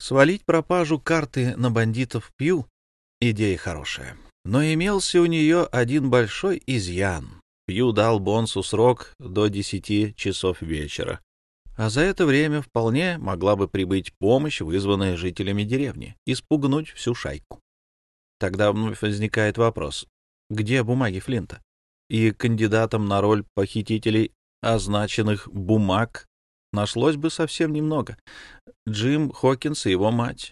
Свалить пропажу карты на бандитов Пью — идея хорошая. Но имелся у нее один большой изъян. Пью дал Бонсу срок до 10 часов вечера. А за это время вполне могла бы прибыть помощь, вызванная жителями деревни, и спугнуть всю шайку. Тогда вновь возникает вопрос, где бумаги Флинта? И кандидатам на роль похитителей означенных бумаг нашлось бы совсем немного. Джим Хокинс и его мать.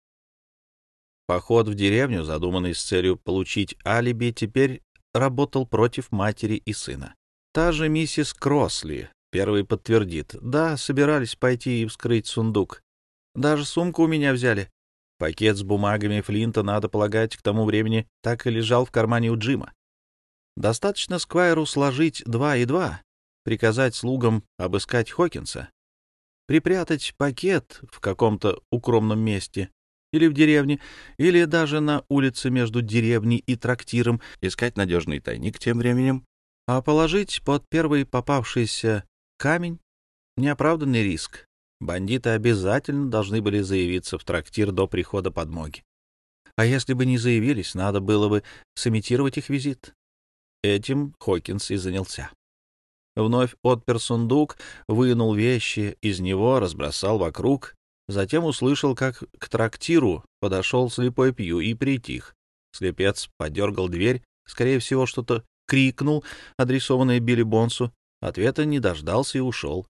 Поход в деревню, задуманный с целью получить алиби, теперь работал против матери и сына. Та же миссис Кросли первый подтвердит. Да, собирались пойти и вскрыть сундук. Даже сумку у меня взяли. Пакет с бумагами Флинта, надо полагать, к тому времени так и лежал в кармане у Джима. Достаточно Сквайру сложить 2 и 2, приказать слугам обыскать Хокинса, припрятать пакет в каком-то укромном месте или в деревне, или даже на улице между деревней и трактиром, искать надежный тайник тем временем, а положить под первый попавшийся камень — неоправданный риск. Бандиты обязательно должны были заявиться в трактир до прихода подмоги. А если бы не заявились, надо было бы сымитировать их визит. Этим Хокинс и занялся. Вновь отпер сундук, вынул вещи из него, разбросал вокруг, затем услышал, как к трактиру подошел слепой Пью и притих. Слепец подергал дверь, скорее всего, что-то крикнул, адресованное Билли Бонсу, ответа не дождался и ушел.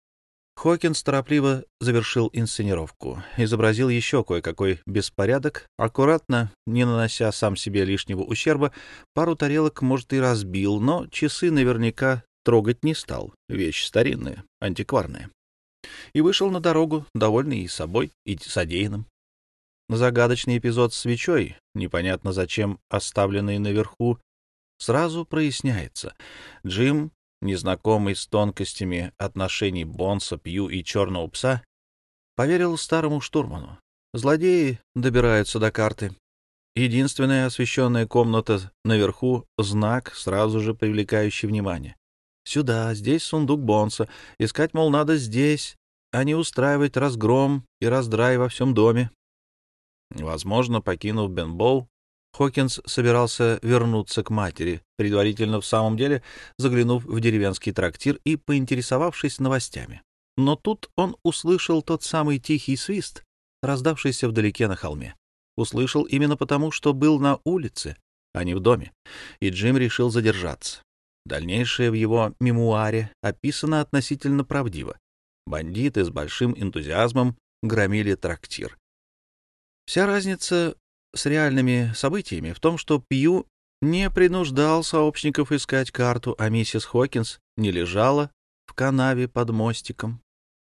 Хокинс торопливо завершил инсценировку, изобразил еще кое-какой беспорядок, аккуратно, не нанося сам себе лишнего ущерба, пару тарелок, может, и разбил, но часы наверняка трогать не стал, вещь старинная, антикварная. И вышел на дорогу, довольный и собой, и содеянным. Загадочный эпизод с свечой, непонятно зачем оставленный наверху, сразу проясняется. Джим, незнакомый с тонкостями отношений Бонса, Пью и черного пса, поверил старому штурману. Злодеи добираются до карты. Единственная освещенная комната наверху — знак, сразу же привлекающий внимание. Сюда, здесь сундук Бонса. Искать, мол, надо здесь, а не устраивать разгром и раздрай во всем доме. Возможно, покинув Бенбоу, Хокинс собирался вернуться к матери, предварительно в самом деле заглянув в деревенский трактир и поинтересовавшись новостями. Но тут он услышал тот самый тихий свист, раздавшийся вдалеке на холме. Услышал именно потому, что был на улице, а не в доме, и Джим решил задержаться. Дальнейшее в его мемуаре описано относительно правдиво. Бандиты с большим энтузиазмом громили трактир. Вся разница с реальными событиями в том, что Пью не принуждал сообщников искать карту, а миссис Хокинс не лежала в канаве под мостиком.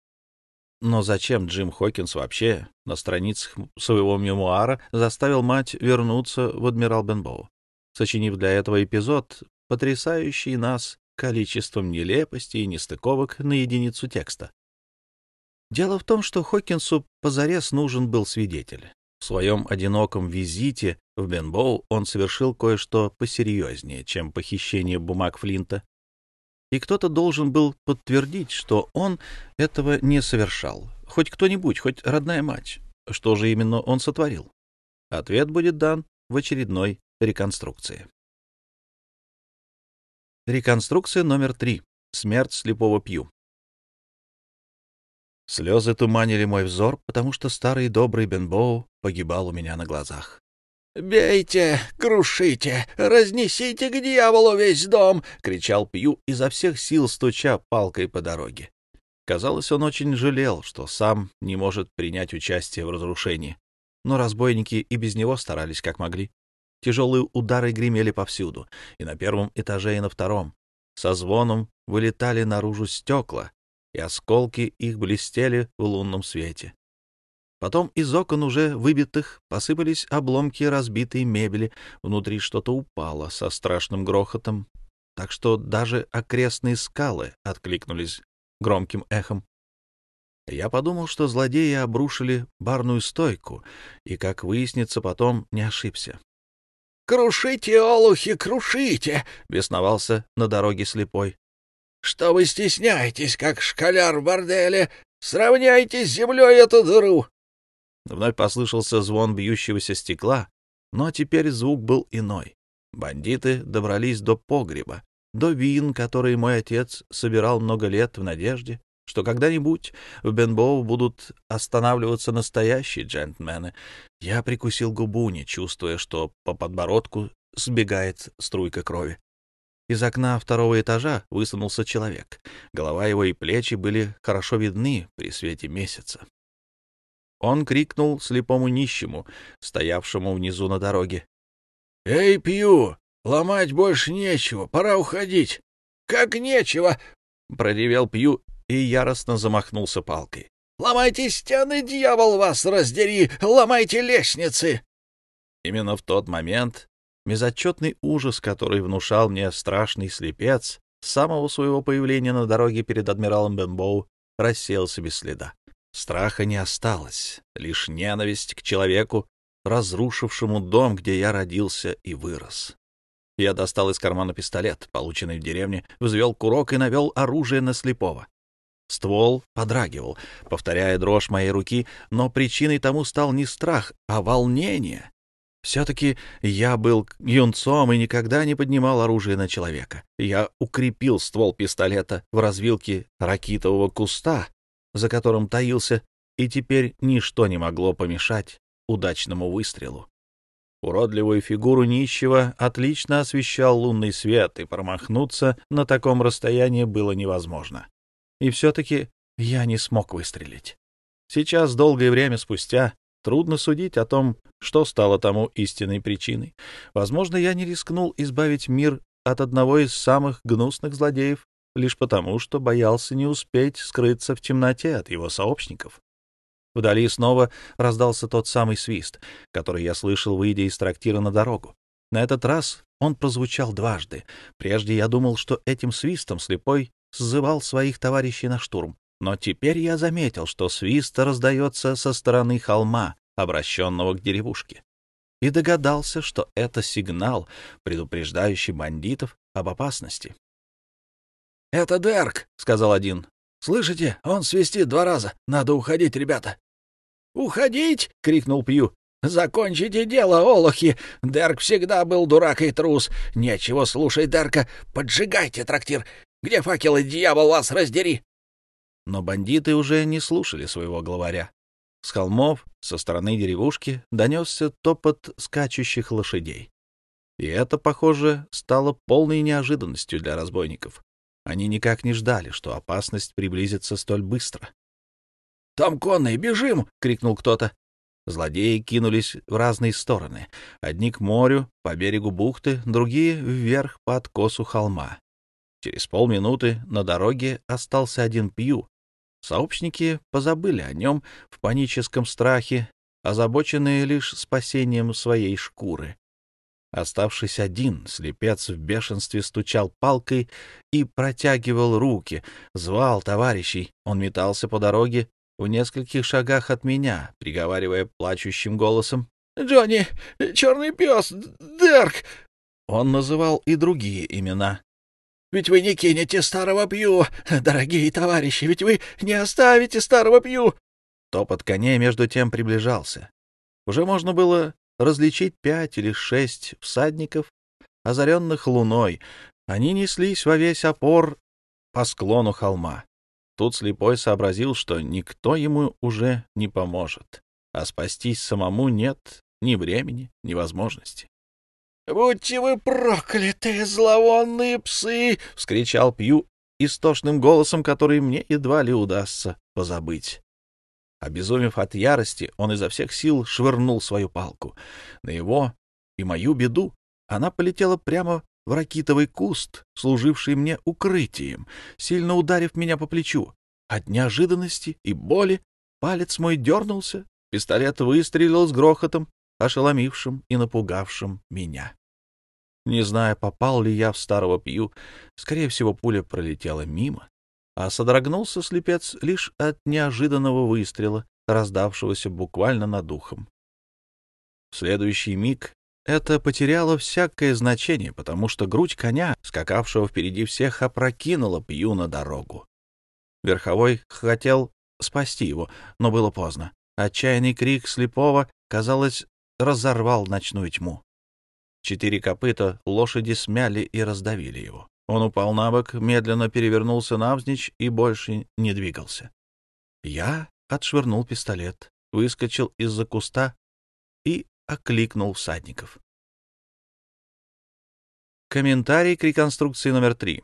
Но зачем Джим Хокинс вообще на страницах своего мемуара заставил мать вернуться в Адмирал Бенбоу, сочинив для этого эпизод, потрясающий нас количеством нелепостей и нестыковок на единицу текста? Дело в том, что Хокинсу позарез нужен был свидетель. В своем одиноком визите в Бенбоу он совершил кое-что посерьезнее, чем похищение бумаг Флинта. И кто-то должен был подтвердить, что он этого не совершал. Хоть кто-нибудь, хоть родная мать. Что же именно он сотворил? Ответ будет дан в очередной реконструкции. Реконструкция номер 3. Смерть слепого Пью. Слезы туманили мой взор, потому что старый добрый Бенбоу погибал у меня на глазах. «Бейте, крушите, разнесите к дьяволу весь дом!» — кричал Пью, изо всех сил стуча палкой по дороге. Казалось, он очень жалел, что сам не может принять участие в разрушении. Но разбойники и без него старались как могли. Тяжелые удары гремели повсюду, и на первом этаже, и на втором. Со звоном вылетали наружу стекла, и осколки их блестели в лунном свете. Потом из окон уже выбитых посыпались обломки разбитой мебели, внутри что-то упало со страшным грохотом, так что даже окрестные скалы откликнулись громким эхом. Я подумал, что злодеи обрушили барную стойку, и, как выяснится потом, не ошибся. «Крушите, олухи, крушите!» — бесновался на дороге слепой. «Что вы стесняетесь, как школяр в борделе? Сравняйте с землей эту дыру!» Вновь послышался звон бьющегося стекла, но теперь звук был иной. Бандиты добрались до погреба, до вин, которые мой отец собирал много лет в надежде, что когда-нибудь в Бенбоу будут останавливаться настоящие джентльмены. Я прикусил губу, не чувствуя, что по подбородку сбегает струйка крови. Из окна второго этажа высунулся человек. Голова его и плечи были хорошо видны при свете месяца. Он крикнул слепому нищему, стоявшему внизу на дороге. — Эй, Пью, ломать больше нечего, пора уходить. — Как нечего? — проревел Пью и яростно замахнулся палкой. — Ломайте стены, дьявол вас раздери! Ломайте лестницы! Именно в тот момент безотчетный ужас, который внушал мне страшный слепец, с самого своего появления на дороге перед адмиралом Бенбоу рассеялся без следа. Страха не осталось, лишь ненависть к человеку, разрушившему дом, где я родился и вырос. Я достал из кармана пистолет, полученный в деревне, взвел курок и навел оружие на слепого. Ствол подрагивал, повторяя дрожь моей руки, но причиной тому стал не страх, а волнение. Все-таки я был юнцом и никогда не поднимал оружие на человека. Я укрепил ствол пистолета в развилке ракитового куста, за которым таился, и теперь ничто не могло помешать удачному выстрелу. Уродливую фигуру нищего отлично освещал лунный свет, и промахнуться на таком расстоянии было невозможно. И все-таки я не смог выстрелить. Сейчас, долгое время спустя, трудно судить о том, что стало тому истинной причиной. Возможно, я не рискнул избавить мир от одного из самых гнусных злодеев, лишь потому, что боялся не успеть скрыться в темноте от его сообщников. Вдали снова раздался тот самый свист, который я слышал, выйдя из трактира на дорогу. На этот раз он прозвучал дважды. Прежде я думал, что этим свистом слепой сзывал своих товарищей на штурм. Но теперь я заметил, что свист раздается со стороны холма, обращенного к деревушке, и догадался, что это сигнал, предупреждающий бандитов об опасности. — Это Дерк, — сказал один. — Слышите, он свистит 2 раза. Надо уходить, ребята. — Уходить? — крикнул Пью. — Закончите дело, олухи. Дерк всегда был дурак и трус. Нечего слушать Дерка. Поджигайте трактир. Где факелы, дьявол вас раздери? Но бандиты уже не слушали своего главаря. С холмов, со стороны деревушки, донесся топот скачущих лошадей. И это, похоже, стало полной неожиданностью для разбойников. Они никак не ждали, что опасность приблизится столь быстро. — Там конные, бежим! — крикнул кто-то. Злодеи кинулись в разные стороны. Одни к морю, по берегу бухты, другие вверх по откосу холма. Через полминуты на дороге остался один Пью. Сообщники позабыли о нем в паническом страхе, озабоченные лишь спасением своей шкуры. Оставшись один, слепец в бешенстве стучал палкой и протягивал руки, звал товарищей. Он метался по дороге в нескольких шагах от меня, приговаривая плачущим голосом: «Джонни, черный пес, Дерк!» Он называл и другие имена. «Ведь вы не кинете старого Пью, дорогие товарищи, ведь вы не оставите старого Пью!» Топот коней между тем приближался. Уже можно было различить 5 или 6 всадников, озаренных луной. Они неслись во весь опор по склону холма. Тут слепой сообразил, что никто ему уже не поможет, а спастись самому нет ни времени, ни возможности. «Будьте вы прокляты, зловонные псы!» — вскричал Пью истошным голосом, который мне едва ли удастся позабыть. Обезумев от ярости, он изо всех сил швырнул свою палку. На его и мою беду она полетела прямо в ракитовый куст, служивший мне укрытием, сильно ударив меня по плечу. От неожиданности и боли палец мой дернулся, пистолет выстрелил с грохотом, ошеломившим и напугавшим меня. Не знаю, попал ли я в старого Пью, скорее всего, пуля пролетела мимо, а содрогнулся слепец лишь от неожиданного выстрела, раздавшегося буквально над ухом. В следующий миг это потеряло всякое значение, потому что грудь коня, скакавшего впереди всех, опрокинула Пью на дорогу. Верховой хотел спасти его, но было поздно. Отчаянный крик слепого, казалось, разорвал ночную тьму. 4 копыта лошади смяли и раздавили его. Он упал на бок, медленно перевернулся навзничь и больше не двигался. Я отшвырнул пистолет, выскочил из-за куста и окликнул всадников. Комментарий к реконструкции номер 3.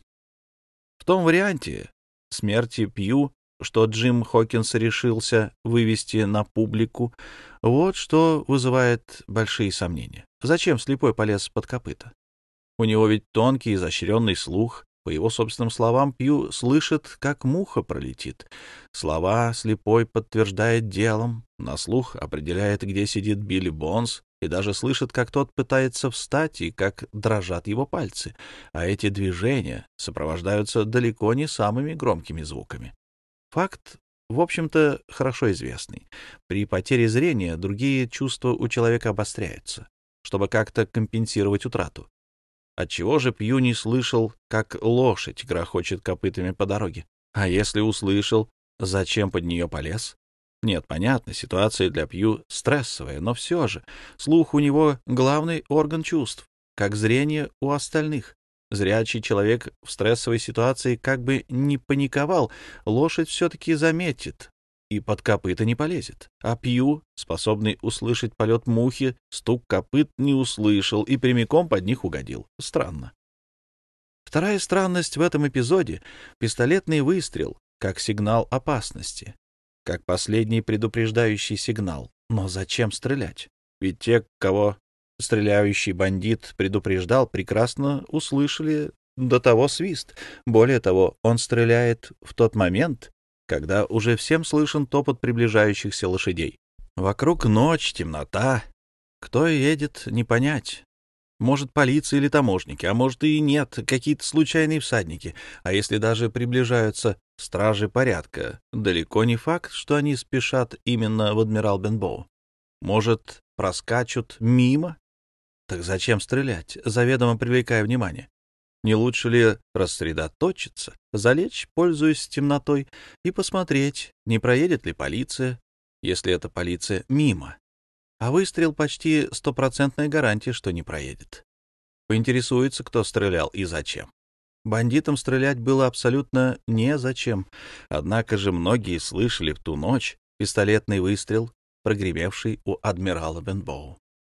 В том варианте смерти Пью, что Джим Хокинс решился вывести на публику, вот что вызывает большие сомнения. Зачем слепой полез под копыта? У него ведь тонкий, изощренный слух. По его собственным словам, Пью слышит, как муха пролетит. Слова слепой подтверждает делом, на слух определяет, где сидит Билли Бонс, и даже слышит, как тот пытается встать и как дрожат его пальцы. А эти движения сопровождаются далеко не самыми громкими звуками. Факт, в общем-то, хорошо известный. При потере зрения другие чувства у человека обостряются, чтобы как-то компенсировать утрату. Отчего же Пью не слышал, как лошадь грохочет копытами по дороге? А если услышал, зачем под нее полез? Нет, понятно, ситуация для Пью стрессовая, но все же слух у него главный орган чувств, как зрение у остальных. Зрячий человек в стрессовой ситуации как бы не паниковал, лошадь все-таки заметит и под копыта не полезет. А Пью, способный услышать полет мухи, стук копыт не услышал и прямиком под них угодил. Странно. Вторая странность в этом эпизоде — пистолетный выстрел, как сигнал опасности, как последний предупреждающий сигнал. Но зачем стрелять? Ведь те, кого стреляющий бандит предупреждал, прекрасно услышали до того свист. Более того, он стреляет в тот момент, когда уже всем слышен топот приближающихся лошадей. Вокруг ночь, темнота. Кто едет, не понять. Может, полиция или таможники, а может и нет, какие-то случайные всадники. А если даже приближаются стражи порядка, далеко не факт, что они спешат именно в Адмирал Бенбоу. Может, проскачут мимо? Так зачем стрелять, заведомо привлекая внимание? Не лучше ли рассредоточиться, залечь, пользуясь темнотой, и посмотреть, не проедет ли полиция, если эта полиция мимо? А выстрел почти 100% гарантия, что не проедет. Поинтересуется, кто стрелял и зачем. Бандитам стрелять было абсолютно незачем. Однако же многие слышали в ту ночь пистолетный выстрел, прогремевший у адмирала Бенбоу.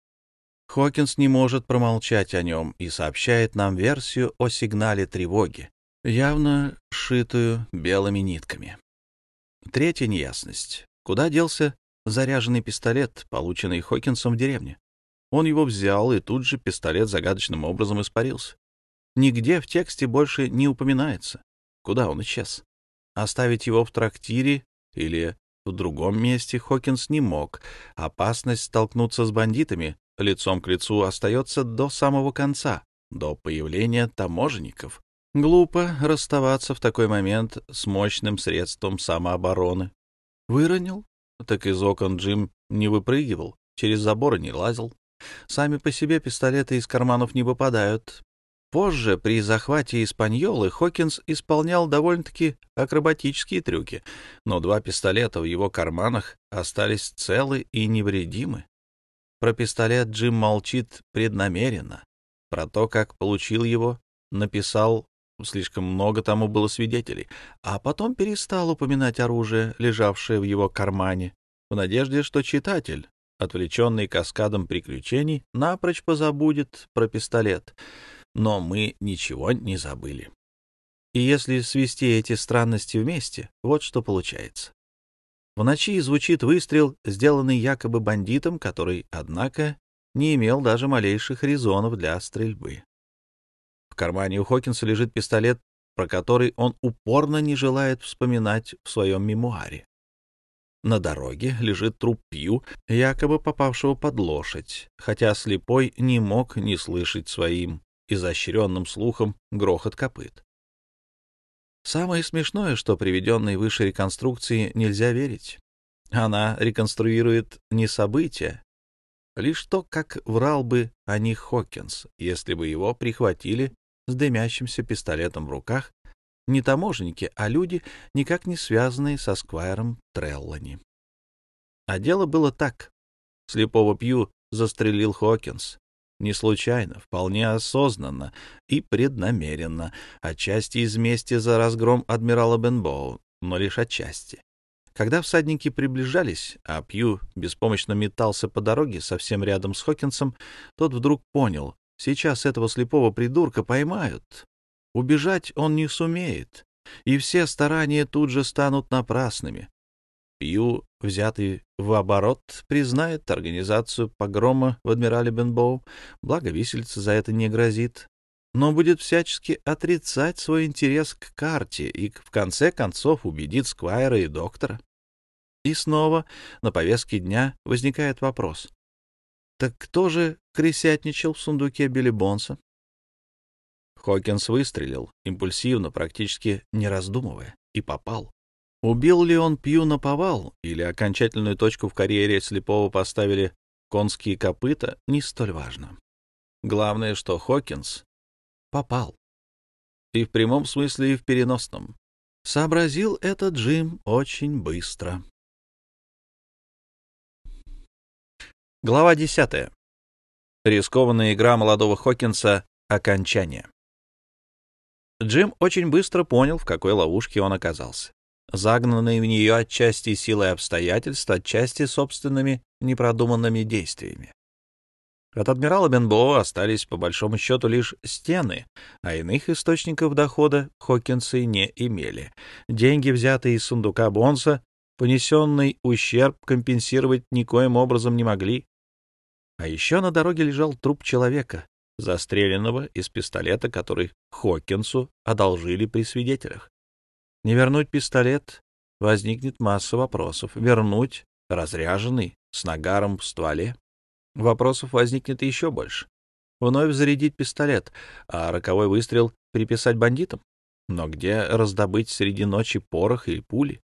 Хокинс не может промолчать о нем и сообщает нам версию о сигнале тревоги, явно сшитую белыми нитками. Третья неясность. Куда делся заряженный пистолет, полученный Хокинсом в деревне? Он его взял, и тут же пистолет загадочным образом испарился. Нигде в тексте больше не упоминается, куда он исчез. Оставить его в трактире или в другом месте Хокинс не мог. Опасность столкнуться с бандитами лицом к лицу остается до самого конца, до появления таможенников. Глупо расставаться в такой момент с мощным средством самообороны. Выронил? Так из окон Джим не выпрыгивал, через заборы не лазил. Сами по себе пистолеты из карманов не выпадают. Позже, при захвате Испаньолы, Хокинс исполнял довольно-таки акробатические трюки, но 2 пистолета в его карманах остались целы и невредимы. Про пистолет Джим молчит преднамеренно. Про то, как получил его, написал, слишком много тому было свидетелей, а потом перестал упоминать оружие, лежавшее в его кармане, в надежде, что читатель, отвлеченный каскадом приключений, напрочь позабудет про пистолет. Но мы ничего не забыли. И если свести эти странности вместе, вот что получается. В ночи звучит выстрел, сделанный якобы бандитом, который, однако, не имел даже малейших резонов для стрельбы. В кармане у Хокинса лежит пистолет, про который он упорно не желает вспоминать в своем мемуаре. На дороге лежит труп Пью, якобы попавшего под лошадь, хотя слепой не мог не слышать своим изощренным слухом грохот копыт. Самое смешное, что приведенной выше реконструкции нельзя верить. Она реконструирует не события, лишь то, как врал бы о них Хокинс, если бы его прихватили с дымящимся пистолетом в руках не таможенники, а люди, никак не связанные со Сквайром Треллани. А дело было так. Слепого Пью застрелил Хокинс. Не случайно, вполне осознанно и преднамеренно, отчасти из мести за разгром адмирала Бенбоу, но лишь отчасти. Когда всадники приближались, а Пью беспомощно метался по дороге совсем рядом с Хокинсом, тот вдруг понял, сейчас этого слепого придурка поймают. Убежать он не сумеет, и все старания тут же станут напрасными. Пью, взятый в оборот, признает организацию погрома в адмирале Бенбоу, благо виселица за это не грозит, но будет всячески отрицать свой интерес к карте и, в конце концов, убедит Сквайра и доктора. И снова на повестке дня возникает вопрос. Так кто же крысятничал в сундуке Билли Бонса? Хокинс выстрелил, импульсивно, практически не раздумывая, и попал. Убил ли он Пью наповал, или окончательную точку в карьере слепого поставили конские копыта, не столь важно. Главное, что Хокинс попал. И в прямом смысле, и в переносном. Сообразил это Джим очень быстро. Глава 10. Рискованная игра молодого Хокинса. Окончание. Джим очень быстро понял, в какой ловушке он оказался. Загнанный в нее отчасти силой обстоятельств, отчасти собственными непродуманными действиями. От адмирала Бенбоу остались, по большому счету, лишь стены, а иных источников дохода Хокинсы не имели. Деньги, взятые из сундука Бонса, понесенный ущерб компенсировать никоим образом не могли. А еще на дороге лежал труп человека, застреленного из пистолета, который Хокинсу одолжили при свидетелях. Не вернуть пистолет — возникнет масса вопросов. Вернуть разряженный, с нагаром в стволе — вопросов возникнет еще больше. Вновь зарядить пистолет, а роковой выстрел приписать бандитам? Но где раздобыть среди ночи порох и пули?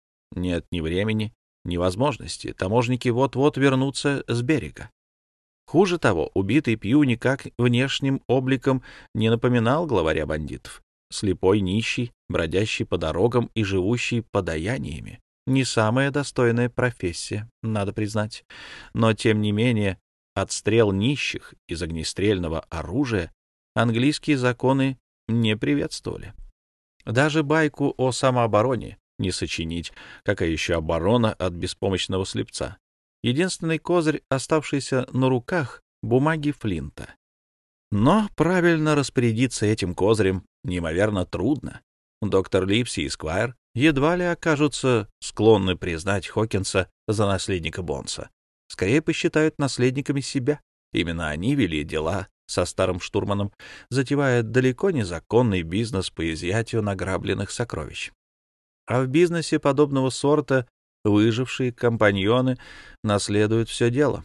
Нет ни времени, ни возможности. Таможники вот-вот вернутся с берега. Хуже того, убитый Пью никак внешним обликом не напоминал главаря бандитов. Слепой нищий, бродящий по дорогам и живущий подаяниями. Не самая достойная профессия, надо признать. Но, тем не менее, отстрел нищих из огнестрельного оружия английские законы не приветствовали. Даже байку о самообороне не сочинить, какая еще оборона от беспомощного слепца. Единственный козырь, оставшийся на руках, — бумаги Флинта. Но правильно распорядиться этим козырем неимоверно трудно. Доктор Ливси и Сквайр едва ли окажутся склонны признать Хокинса за наследника Бонса. Скорее посчитают наследниками себя. Именно они вели дела со старым штурманом, затевая далеко незаконный бизнес по изъятию награбленных сокровищ. А в бизнесе подобного сорта выжившие компаньоны наследуют все дело.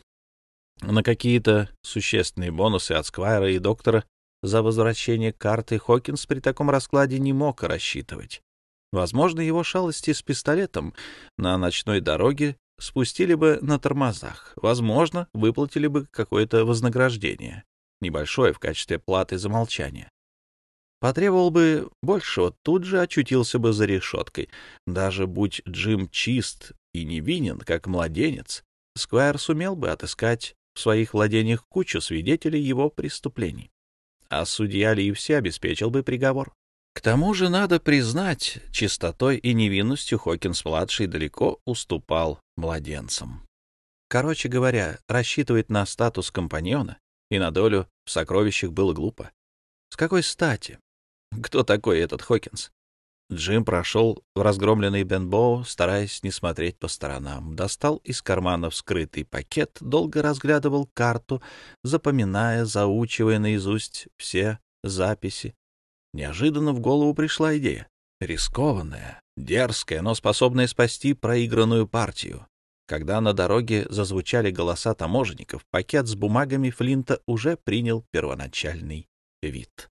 На какие-то существенные бонусы от Сквайра и доктора за возвращение карты Хокинс при таком раскладе не мог рассчитывать. Возможно, его шалости с пистолетом на ночной дороге спустили бы на тормозах. Возможно, выплатили бы какое-то вознаграждение, небольшое в качестве платы за молчание. Потребовал бы большего, тут же очутился бы за решеткой. Даже будь Джим чист и невинен, как младенец, Сквайр сумел бы отыскать в своих владениях кучу свидетелей его преступлений. А судья Ливси обеспечил бы приговор. К тому же, надо признать, чистотой и невинностью Хокинс-младший далеко уступал младенцам. Короче говоря, рассчитывать на статус компаньона и на долю в сокровищах было глупо. С какой стати? Кто такой этот Хокинс? Джим прошел в разгромленный Бенбоу, стараясь не смотреть по сторонам. Достал из кармана вскрытый пакет, долго разглядывал карту, запоминая, заучивая наизусть все записи. Неожиданно в голову пришла идея. Рискованная, дерзкая, но способная спасти проигранную партию. Когда на дороге зазвучали голоса таможенников, пакет с бумагами Флинта уже принял первоначальный вид.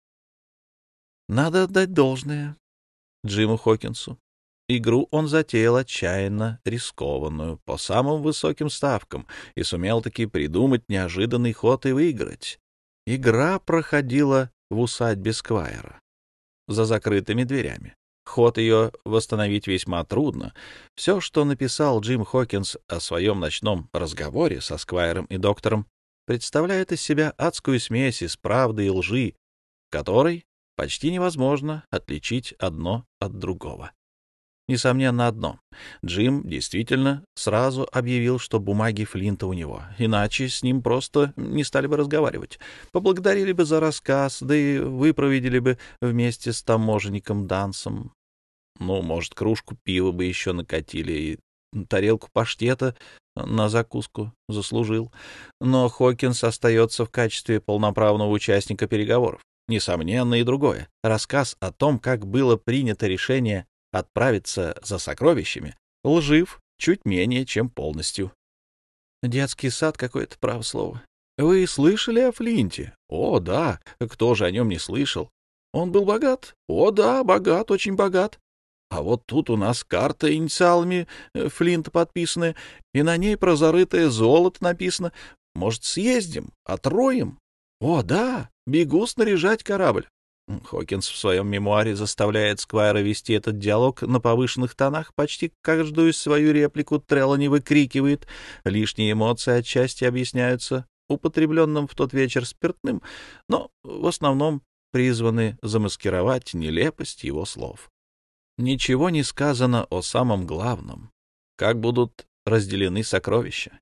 Надо отдать должное Джиму Хокинсу. Игру он затеял отчаянно рискованную, по самым высоким ставкам, и сумел таки придумать неожиданный ход и выиграть. Игра проходила в усадьбе Сквайра, за закрытыми дверями. Ход ее восстановить весьма трудно. Все, что написал Джим Хокинс о своем ночном разговоре со Сквайром и доктором, представляет из себя адскую смесь из правды и лжи, которой почти невозможно отличить одно от другого. Несомненно одно. Джим действительно сразу объявил, что бумаги Флинта у него, иначе с ним просто не стали бы разговаривать. Поблагодарили бы за рассказ, да и выпроводили бы вместе с таможенником Дансом. Ну, может, кружку пива бы еще накатили и тарелку паштета на закуску заслужил. Но Хокинс остается в качестве полноправного участника переговоров. Несомненно и другое. Рассказ о том, как было принято решение отправиться за сокровищами, лжив чуть менее, чем полностью. Детский сад какое-то, право слово. Вы слышали о Флинте? О, да. Кто же о нем не слышал? Он был богат? О, да, богат, очень богат. А вот тут у нас карта инициалами Флинта подписана, и на ней про зарытое золото написано. Может, съездим, отроем? О, да, бегу снаряжать корабль. Хокинс в своем мемуаре заставляет Сквайра вести этот диалог на повышенных тонах, почти каждую свою реплику Трелани выкрикивает. Лишние эмоции отчасти объясняются употребленным в тот вечер спиртным, но в основном призваны замаскировать нелепость его слов. Ничего не сказано о самом главном, как будут разделены сокровища.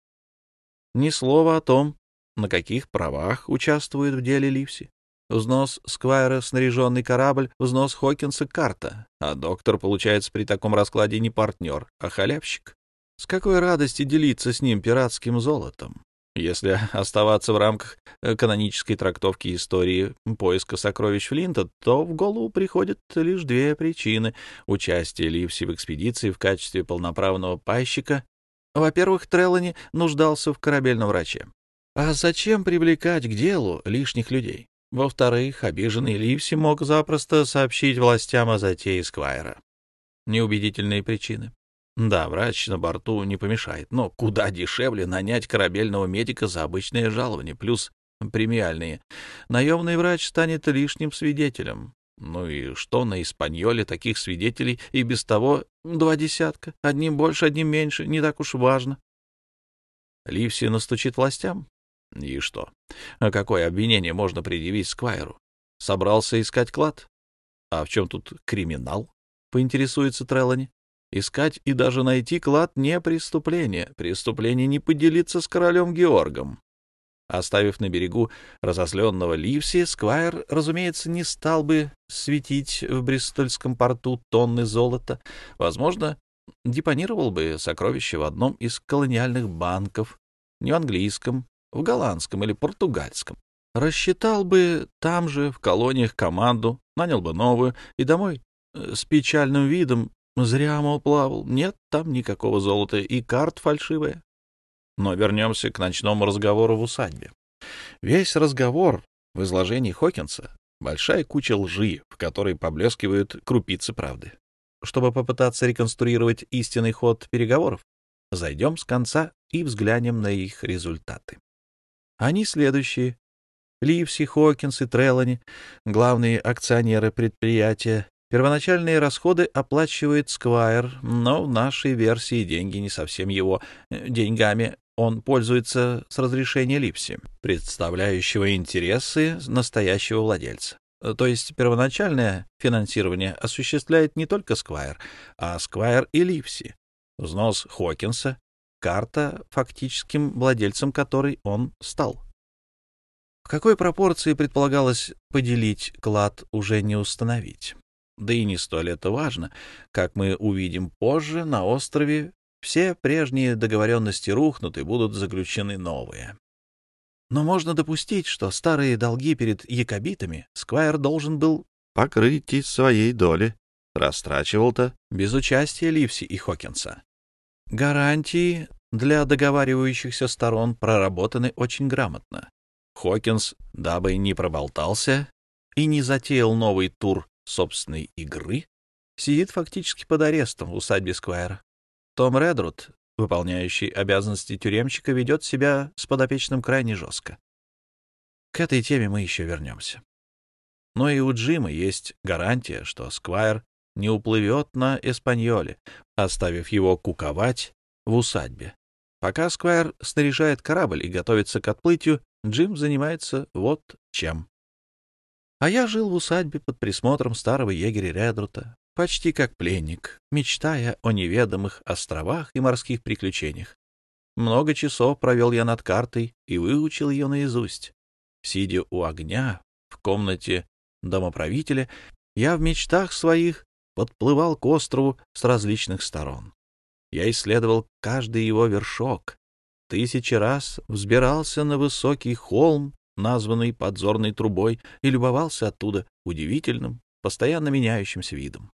Ни слова о том, на каких правах участвует в деле Ливси. Взнос Сквайра — снаряженный корабль, взнос Хокинса — карта, а доктор, получается, при таком раскладе не партнер, а халявщик. С какой радости делиться с ним пиратским золотом? Если оставаться в рамках канонической трактовки истории поиска сокровищ Флинта, то в голову приходят лишь две причины участия Ливси в экспедиции в качестве полноправного пайщика. Во-первых, Трелани нуждался в корабельном враче. А зачем привлекать к делу лишних людей? Во-вторых, обиженный Ливси мог запросто сообщить властям о затее Сквайра. Неубедительные причины. Да, врач на борту не помешает, но куда дешевле нанять корабельного медика за обычное жалование, плюс премиальные. Наемный врач станет лишним свидетелем. Ну и что на Испаньоле таких свидетелей и без того 20? Одним больше, одним меньше, не так уж важно. Ливси настучит властям? И что? А какое обвинение можно предъявить Сквайру? Собрался искать клад? А в чем тут криминал? Поинтересуется Трелани. Искать и даже найти клад — не преступление. Преступление — не поделиться с королем Георгом. Оставив на берегу разозленного Ливси, Сквайр, разумеется, не стал бы светить в Бристольском порту тонны золота. Возможно, депонировал бы сокровища в одном из колониальных банков, не в английском, в голландском или португальском. Рассчитал бы там же, в колониях, команду, нанял бы новую и домой с печальным видом. Зря, мол, плавал. Нет там никакого золота, и карт фальшивая. Но вернемся к ночному разговору в усадьбе. Весь разговор в изложении Хокинса — большая куча лжи, в которой поблескивают крупицы правды. Чтобы попытаться реконструировать истинный ход переговоров, зайдем с конца и взглянем на их результаты. Они следующие. Ливси, Хокинс и Трелани, главные акционеры предприятия. Первоначальные расходы оплачивает Сквайр, но в нашей версии деньги не совсем его деньгами. Он пользуется с разрешения Ливси, представляющего интересы настоящего владельца. То есть первоначальное финансирование осуществляет не только Сквайр, а Сквайр и Ливси. Взнос Хокинса — карта, фактическим владельцем которой он стал. В какой пропорции предполагалось поделить клад, уже не установить. Да и не столь это важно. Как мы увидим позже, на острове все прежние договоренности рухнут и будут заключены новые. Но можно допустить, что старые долги перед якобитами Сквайр должен был покрыть из своей доли. Растрачивал-то без участия Ливси и Хокинса. Гарантии для договаривающихся сторон проработаны очень грамотно. Хокинс, дабы не проболтался и не затеял новый тур собственной игры, сидит фактически под арестом в усадьбе Сквайра. Том Редруд, выполняющий обязанности тюремщика, ведет себя с подопечным крайне жестко. К этой теме мы еще вернемся. Но и у Джима есть гарантия, что Сквайр не уплывет на Эспаньоле, оставив его куковать в усадьбе. Пока Сквайр снаряжает корабль и готовится к отплытию, Джим занимается вот чем. А я жил в усадьбе под присмотром старого егеря Редрута, почти как пленник, мечтая о неведомых островах и морских приключениях. Много часов провел я над картой и выучил ее наизусть. Сидя у огня в комнате домоправителя, я в мечтах своих подплывал к острову с различных сторон. Я исследовал каждый его вершок, 1000 раз взбирался на высокий холм, названный подзорной трубой, и любовался оттуда удивительным, постоянно меняющимся видом.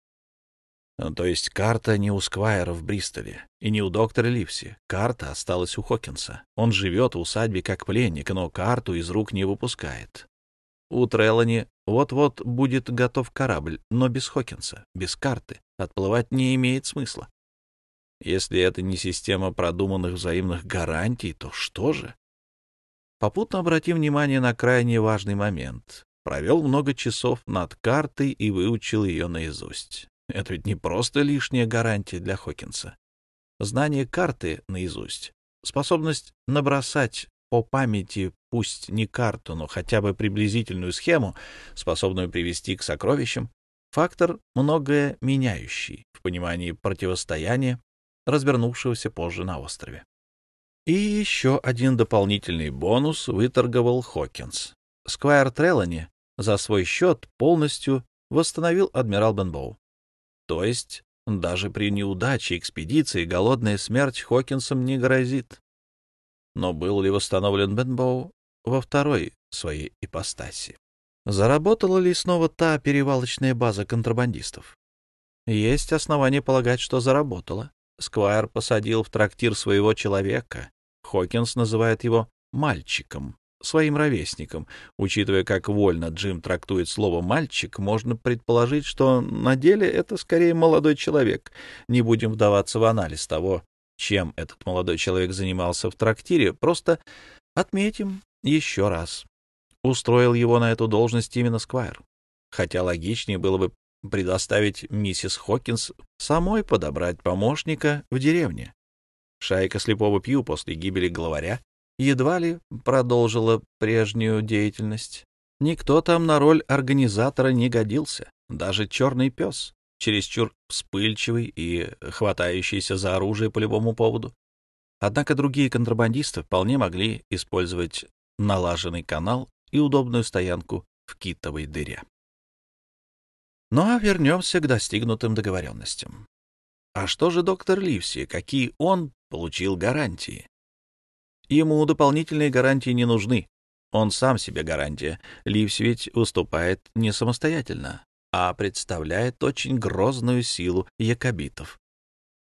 То есть карта не у Сквайра в Бристоле и не у доктора Ливси. Карта осталась у Хокинса. Он живет в усадьбе как пленник, но карту из рук не выпускает. У Трелани вот-вот будет готов корабль, но без Хокинса, без карты. Отплывать не имеет смысла. Если это не система продуманных взаимных гарантий, то что же? Попутно обратим внимание на крайне важный момент. Провел много часов над картой и выучил ее наизусть. Это ведь не просто лишняя гарантия для Хокинса. Знание карты наизусть, способность набросать по памяти пусть не карту, но хотя бы приблизительную схему, способную привести к сокровищам, фактор многое меняющий в понимании противостояния, развернувшегося позже на острове. И еще один дополнительный бонус выторговал Хокинс. Сквайр Трелани за свой счет полностью восстановил адмирал Бенбоу. То есть даже при неудаче экспедиции голодная смерть Хокинсом не грозит. Но был ли восстановлен Бенбоу во второй своей ипостаси? Заработала ли снова та перевалочная база контрабандистов? Есть основания полагать, что заработала. Сквайр посадил в трактир своего человека. Хокинс называет его «мальчиком», своим ровесником. Учитывая, как вольно Джим трактует слово «мальчик», можно предположить, что на деле это скорее молодой человек. Не будем вдаваться в анализ того, чем этот молодой человек занимался в трактире, просто отметим еще раз. Устроил его на эту должность именно Сквайр. Хотя логичнее было бы предоставить миссис Хокинс самой подобрать помощника в деревне. Шайка слепого Пью после гибели главаря едва ли продолжила прежнюю деятельность. Никто там на роль организатора не годился. Даже черный пес, чересчур вспыльчивый и хватающийся за оружие по любому поводу. Однако другие контрабандисты вполне могли использовать налаженный канал и удобную стоянку в китовой дыре. Ну а вернемся к достигнутым договоренностям. А что же доктор Ливси? Какие он получил гарантии? Ему дополнительные гарантии не нужны. Он сам себе гарантия. Ливси ведь выступает не самостоятельно, а представляет очень грозную силу якобитов.